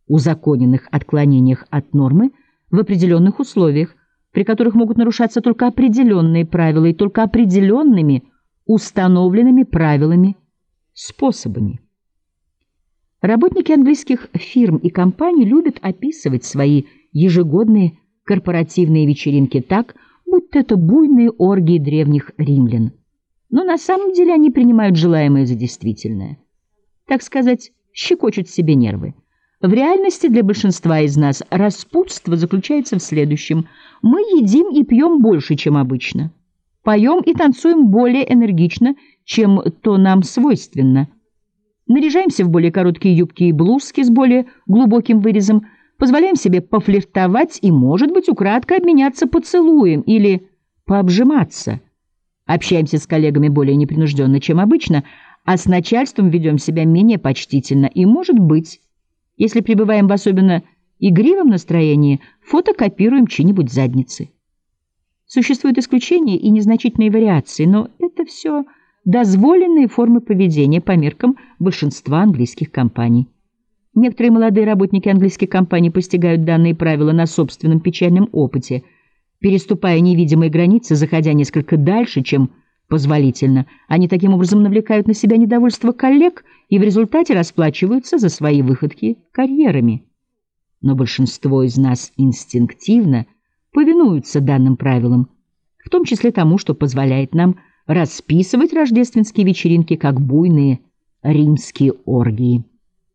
узаконенных отклонениях от нормы в определенных условиях, при которых могут нарушаться только определенные правила и только определенными установленными правилами способами. Работники английских фирм и компаний любят описывать свои ежегодные корпоративные вечеринки так, будто это буйные оргии древних римлян. Но на самом деле они принимают желаемое за действительное. Так сказать, щекочут себе нервы. В реальности для большинства из нас распутство заключается в следующем. Мы едим и пьем больше, чем обычно. Поем и танцуем более энергично, чем то нам свойственно. Наряжаемся в более короткие юбки и блузки с более глубоким вырезом, позволяем себе пофлиртовать и, может быть, украдкой обменяться поцелуем или пообжиматься. Общаемся с коллегами более непринужденно, чем обычно, а с начальством ведем себя менее почтительно и, может быть, если пребываем в особенно игривом настроении, фотокопируем чьи-нибудь задницы. Существуют исключения и незначительные вариации, но это все дозволенные формы поведения по меркам большинства английских компаний. Некоторые молодые работники английских компаний постигают данные правила на собственном печальном опыте, переступая невидимые границы, заходя несколько дальше, чем позволительно. Они таким образом навлекают на себя недовольство коллег и в результате расплачиваются за свои выходки карьерами. Но большинство из нас инстинктивно повинуются данным правилам, в том числе тому, что позволяет нам расписывать рождественские вечеринки как буйные римские оргии.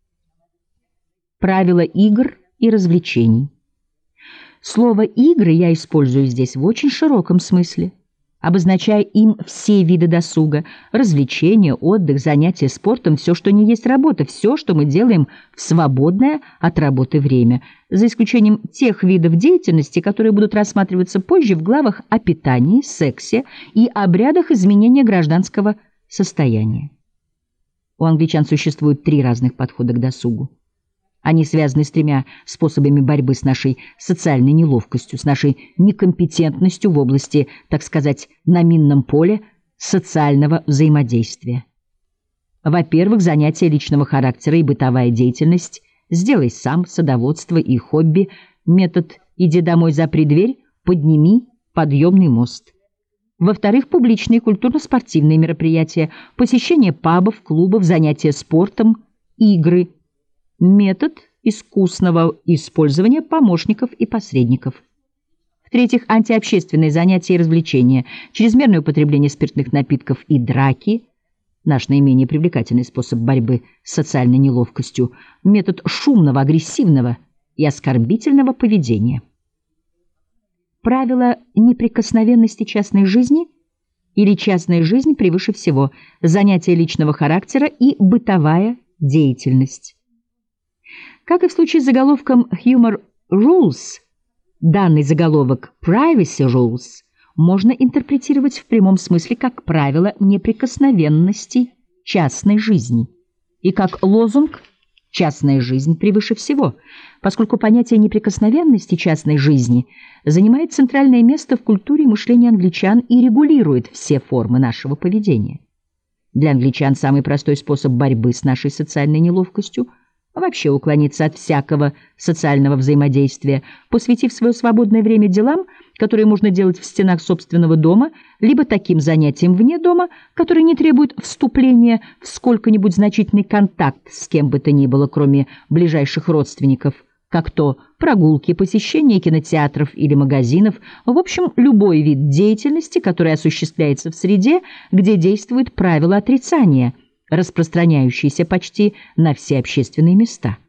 Правила игр и развлечений. Слово «игры» я использую здесь в очень широком смысле, обозначая им все виды досуга, развлечения, отдых, занятия спортом, все, что не есть работа, все, что мы делаем в свободное от работы время, за исключением тех видов деятельности, которые будут рассматриваться позже в главах о питании, сексе и обрядах изменения гражданского состояния. У англичан существует 3 разных подхода к досугу. Они связаны с 3 способами борьбы с нашей социальной неловкостью, с нашей некомпетентностью в области, так сказать, на минном поле социального взаимодействия. Во-первых, занятия личного характера и бытовая деятельность, сделай сам, садоводство и хобби, метод «иди домой, запри дверь», подними подъемный мост. Во-вторых, публичные культурно-спортивные мероприятия, посещение пабов, клубов, занятия спортом, игры, метод искусного использования помощников и посредников. В-третьих, антиобщественные занятия и развлечения, чрезмерное употребление спиртных напитков и драки, наш наименее привлекательный способ борьбы с социальной неловкостью, метод шумного, агрессивного и оскорбительного поведения. Правило неприкосновенности частной жизни или частная жизнь превыше всего, занятия личного характера и бытовая деятельность. Как и в случае с заголовком «Humor Rules», данный заголовок «Privacy Rules» можно интерпретировать в прямом смысле как правило неприкосновенности частной жизни и как лозунг «Частная жизнь превыше всего», поскольку понятие неприкосновенности частной жизни занимает центральное место в культуре и мышлении англичан и регулирует все формы нашего поведения. Для англичан самый простой способ борьбы с нашей социальной неловкостью – вообще уклониться от всякого социального взаимодействия, посвятив свое свободное время делам, которые можно делать в стенах собственного дома, либо таким занятиям вне дома, которые не требуют вступления в сколько-нибудь значительный контакт с кем бы то ни было, кроме ближайших родственников, как то прогулки, посещение кинотеатров или магазинов, в общем, любой вид деятельности, который осуществляется в среде, где действует правило отрицания, распространяющиеся почти на все общественные места.